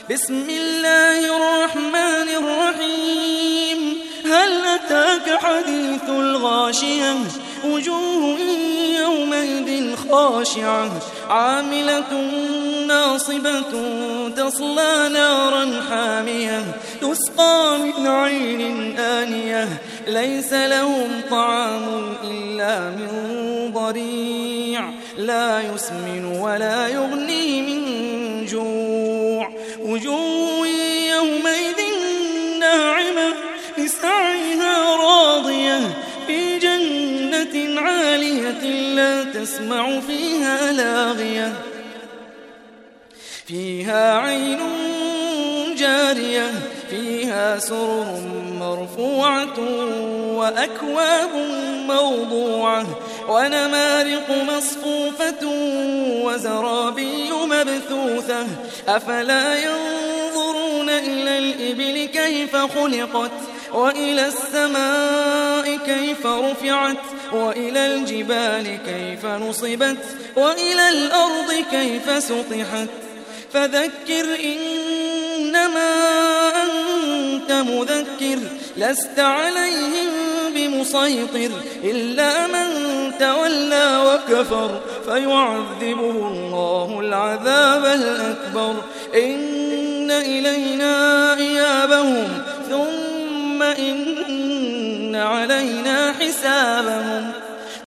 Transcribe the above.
بسم الله الرحمن الرحيم. هل أتاك حديث الغاشية؟ وجوه يومئذ خاشعة عاملة ناصبة تصلى نارا حامية تسقى من عين آنية ليس لهم طعام إلا من ضريع لا يسمن ولا يغني من جوع. وجوه يومئذ ناعمة لسعيها راضية في جنة عالية لا تسمع فيها لاغية فيها عين جارية فيها سرر مرفوعة وأكواب موضوعة ونمارق مصفوفة وزرابي مبثوثة أفلا ينظرون إلى الإبل كيف خلقت وإلى السماء كيف رفعت وإلى الجبال كيف نصبت وإلى الأرض كيف سطحت فذكر إنما أنت مذكر لست عليهم بمسيطر إلا من تولى وكفر فيعذبه الله العذاب الأكبر إن إلينا إيابهم ثم إن علينا حسابهم.